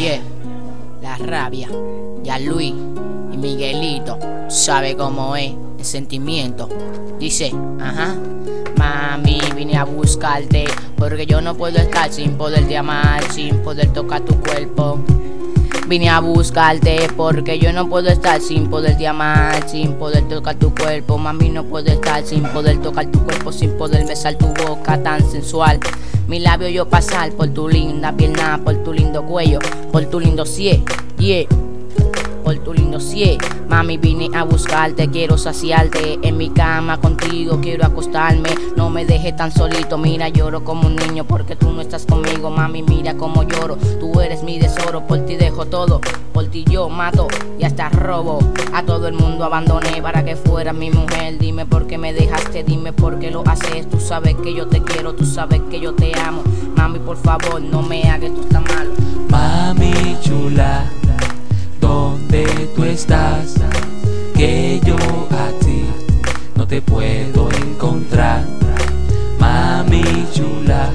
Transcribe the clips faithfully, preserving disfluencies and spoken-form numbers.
Yeah, la rabia, ya Luis y Miguelito, sabe cómo es el sentimiento. Dice, ajá, mami, vine a buscarte, porque yo no puedo estar sin poderte amar, sin poder tocar tu cuerpo. Vine a buscarte porque yo no puedo estar sin poderte amar, sin poder tocar tu cuerpo. Mami, no puedo estar sin poder tocar tu cuerpo, sin poder besar tu boca tan sensual. Mi labio yo pasar por tu linda pierna, por tu lindo cuello, por tu lindo cie, yeah, por tu lindo cie. Mami, vine a buscarte, quiero saciarte. En mi cama contigo quiero acostarme. No me dejes tan solito, mira, lloro como un niño porque tú no estás conmigo. Mami, mira cómo lloro, tú eres mi tesoro. Por ti dejo todo, por ti yo mato y hasta robo. A todo el mundo abandoné para que fueras mi mujer. Dime por qué me dejaste, dime por qué lo haces. Tú sabes que yo te quiero, tú sabes que yo te amo. Mami, por favor, no me hagas esto tan malo. Mami chula, ¿dónde tú estás? Que yo a ti no te puedo encontrar. Mami chula,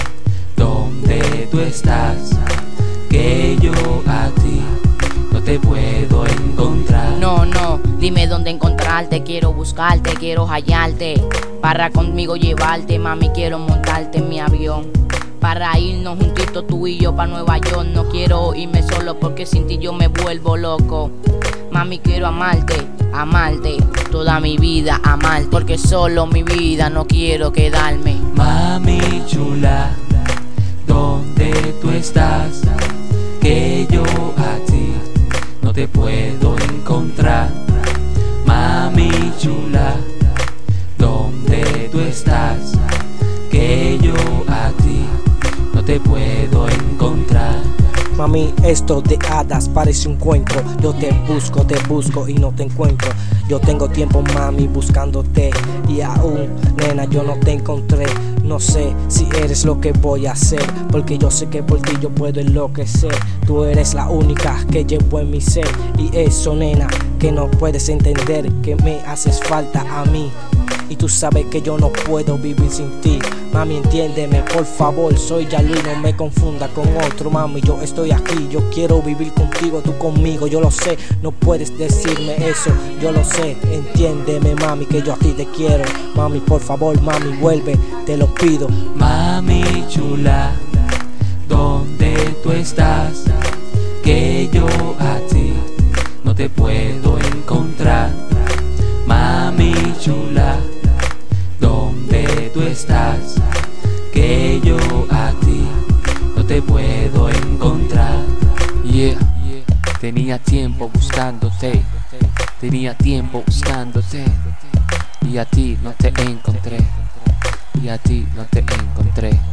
¿dónde tú estás? Que yo a ti no te puedo encontrar. No, no, dime dónde encontrarte. Quiero buscarte, quiero hallarte, para conmigo llevarte. Mami, quiero montarte en mi avión, para irnos juntitos tú y yo pa' Nueva York. No quiero irme solo porque sin ti yo me vuelvo loco. Mami, quiero amarte, amarte, toda mi vida amarte, porque solo mi vida no quiero quedarme. Mami chula, ¿dónde tú estás? Que yo a ti no te puedo encontrar. Mami chula, ¿dónde tú estás? Que yo a ti no te puedo encontrar. Mami, esto de hadas parece un cuento. Yo te busco, te busco y no te encuentro. Yo tengo tiempo, mami, buscándote y aún, nena, yo no te encontré. No sé si eres lo que voy a hacer, porque yo sé que por ti yo puedo enloquecer. Tú eres la única que llevo en mi ser, y eso, nena, que no puedes entender, que me haces falta a mí. Y tú sabes que yo no puedo vivir sin ti. Mami, entiéndeme, por favor, soy Yaluis, no me confunda con otro. Mami, yo estoy aquí, yo quiero vivir contigo, tú conmigo. Yo lo sé, no puedes decirme eso, yo lo sé. Entiéndeme, mami, que yo a ti te quiero. Mami, por favor, mami, vuelve, te lo pido. Mami chula, ¿dónde tú estás? Que yo a ti no te puedo encontrar. Mami chula, ¿dónde tú estás? Que yo a ti no te puedo encontrar. Yeah, tenía tiempo buscándote, tenía tiempo buscándote, y a ti no te encontré, y a ti no te encontré.